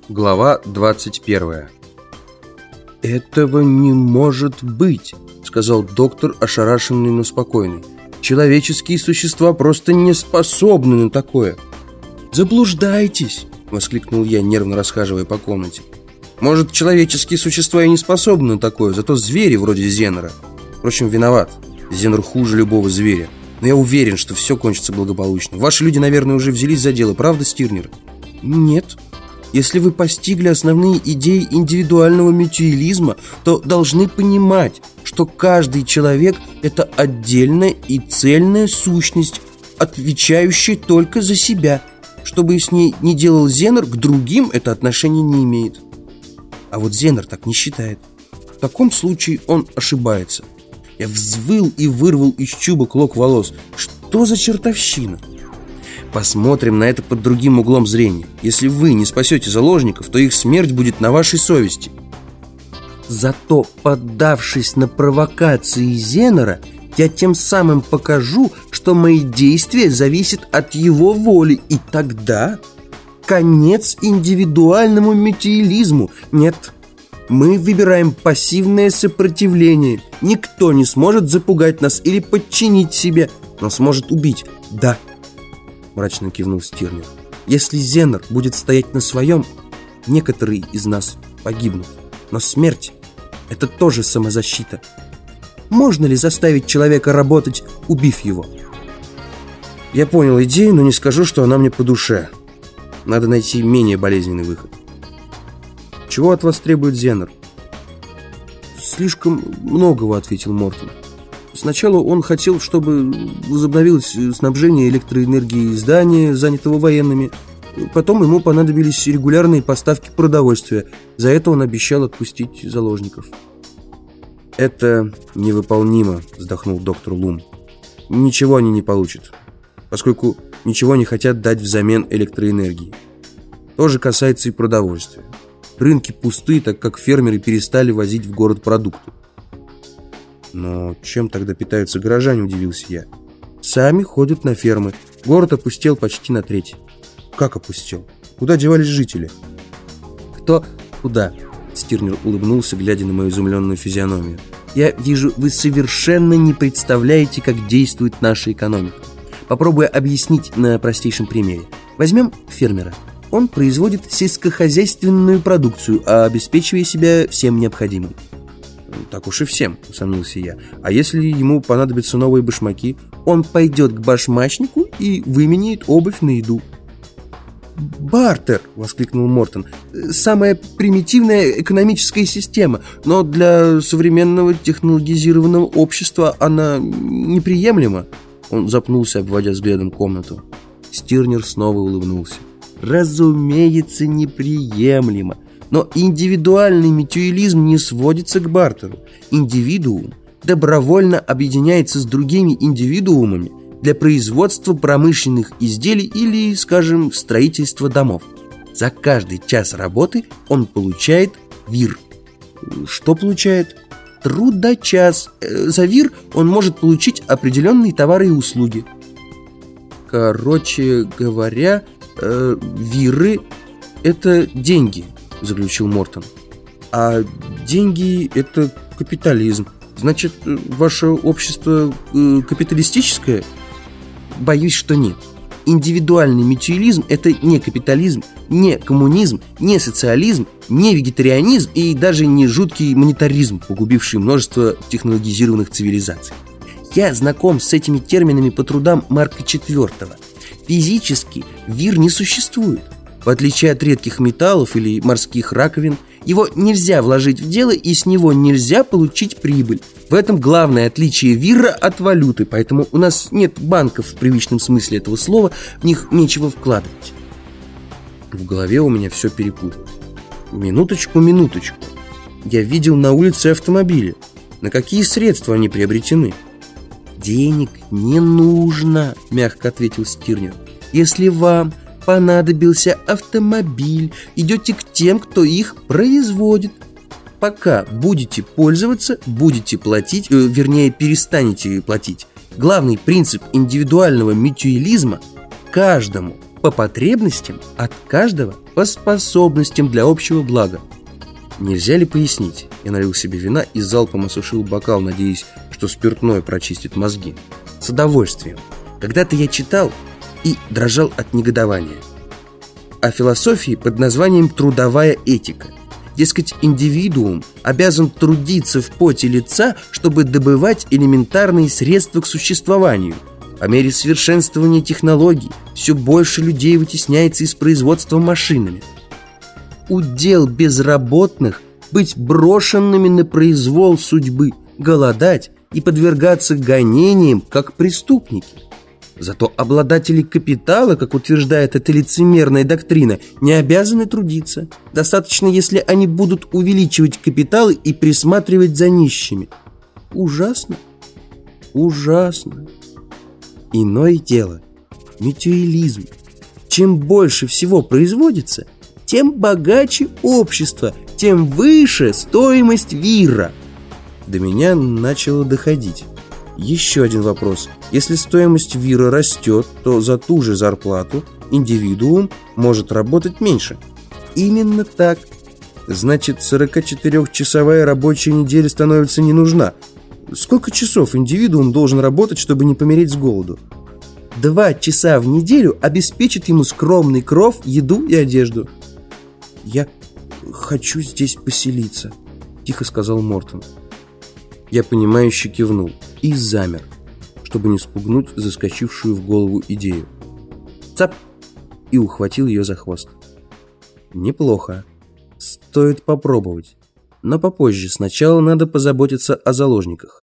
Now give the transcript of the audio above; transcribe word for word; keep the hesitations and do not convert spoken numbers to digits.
Глава двадцать первая. «Этого не может быть», — сказал доктор, ошарашенный, но спокойный. «Человеческие существа просто не способны на такое». «Заблуждаетесь», — воскликнул я, нервно расхаживая по комнате. «Может, человеческие существа и не способны на такое, зато звери вроде Зенера. Впрочем, виноват. Зенер хуже любого зверя. Но я уверен, что все кончится благополучно. Ваши люди, наверное, уже взялись за дело, правда, Стирнер?» «Нет. Если вы постигли основные идеи индивидуального мютуализма, то должны понимать, что каждый человек – это отдельная и цельная сущность, отвечающая только за себя. Что бы с ней ни делал Зенер, к другим это отношение не имеет. А вот Зенер так не считает. В таком случае он ошибается». Я взвыл и вырвал из чуба клок волос. Что за чертовщина? Посмотрим на это под другим углом зрения. Если вы не спасете заложников, то их смерть будет на вашей совести. Зато, поддавшись на провокации Зенера, я тем самым покажу, что мои действия зависят от его воли. И тогда конец индивидуальному мютуализму. Нет, мы выбираем пассивное сопротивление. Никто не сможет запугать нас или подчинить себе, но сможет убить. Да, мрачно кивнул Стирнер. Если Зенер будет стоять на своем, некоторые из нас погибнут. Но смерть – это тоже самозащита. Можно ли заставить человека работать, убив его? Я понял идею, но не скажу, что она мне по душе. Надо найти менее болезненный выход. Чего от вас требует Зенер? Слишком многого, ответил Мортон. Сначала он хотел, чтобы возобновилось снабжение электроэнергией здания, занятого военными. Потом ему понадобились регулярные поставки продовольствия. За это он обещал отпустить заложников. «Это невыполнимо», — вздохнул доктор Лум. «Ничего они не получат, поскольку ничего не хотят дать взамен электроэнергии. То же касается и продовольствия. Рынки пусты, так как фермеры перестали возить в город продукты». «Но чем тогда питаются горожане?» – удивился я. «Сами ходят на фермы. Город опустел почти на треть». «Как опустел? Куда девались жители?» «Кто куда?» – Стирнер улыбнулся, глядя на мою изумленную физиономию. «Я вижу, вы совершенно не представляете, как действует наша экономика. Попробую объяснить на простейшем примере. Возьмем фермера. Он производит сельскохозяйственную продукцию, обеспечивая себя всем необходимым». «Так уж и всем», — усомнился я. «А если ему понадобятся новые башмаки?» «Он пойдет к башмачнику и выменяет обувь на еду». «Бартер!» — воскликнул Мортон. «Самая примитивная экономическая система, но для современного технологизированного общества она неприемлема». Он запнулся, обводя взглядом комнату. Стирнер снова улыбнулся. «Разумеется, неприемлемо. Но индивидуальный мютуализм не сводится к бартеру. Индивидуум добровольно объединяется с другими индивидуумами для производства промышленных изделий или, скажем, строительства домов. За каждый час работы он получает вир». «Что получает?» «Трудочас. За вир он может получить определенные товары и услуги». «Короче говоря, э, виры – это деньги», – заключил Мортон. «А деньги – это капитализм. Значит, ваше общество э, капиталистическое?» «Боюсь, что нет. Индивидуальный мютуализм – это не капитализм, не коммунизм, не социализм, не вегетарианизм и даже не жуткий монетаризм, погубивший множество технологизированных цивилизаций. Я знаком с этими терминами по трудам Марка четвёртого. Физически вир не существует. В отличие от редких металлов или морских раковин, его нельзя вложить в дело, и с него нельзя получить прибыль. В этом главное отличие вира от валюты, поэтому у нас нет банков в привычном смысле этого слова, в них нечего вкладывать». В голове у меня все перепуталось. Минуточку, минуточку. Я видел на улице автомобили. На какие средства они приобретены? «Денег не нужно», — мягко ответил Стирнер. «Если вам понадобился автомобиль, идете к тем, кто их производит. Пока будете пользоваться, будете платить, э, вернее, перестанете платить. Главный принцип индивидуального мютуализма – каждому по потребностям, от каждого по способностям для общего блага. Нельзя ли пояснить? Я налил себе вина и залпом осушил бокал, надеясь, что спиртное прочистит мозги. С удовольствием. Когда-то я читал и дрожал от негодования о философии под названием «трудовая этика». Дескать, индивидуум обязан трудиться в поте лица, чтобы добывать элементарные средства к существованию. По мере совершенствования технологий все больше людей вытесняется из производства машинами. Удел безработных быть брошенными на произвол судьбы, голодать и подвергаться гонениям, как преступники. Зато обладатели капитала, как утверждает эта лицемерная доктрина, не обязаны трудиться. Достаточно, если они будут увеличивать капиталы и присматривать за нищими. Ужасно, ужасно. Иное дело – мютуализм. Чем больше всего производится, тем богаче общество, тем выше стоимость вира. До меня начало доходить. Еще один вопрос. Если стоимость вира растет, то за ту же зарплату индивидуум может работать меньше. Именно так. Значит, сорокачетырёхчасовая рабочая неделя становится не нужна. Сколько часов индивидуум должен работать, чтобы не помереть с голоду? Два часа в неделю обеспечат ему скромный кров, еду и одежду. «Я хочу здесь поселиться», — тихо сказал Мортон. Я понимающе кивнул и замер, чтобы не спугнуть заскочившую в голову идею. Цап! И ухватил ее за хвост. Неплохо. Стоит попробовать. Но попозже. Сначала надо позаботиться о заложниках.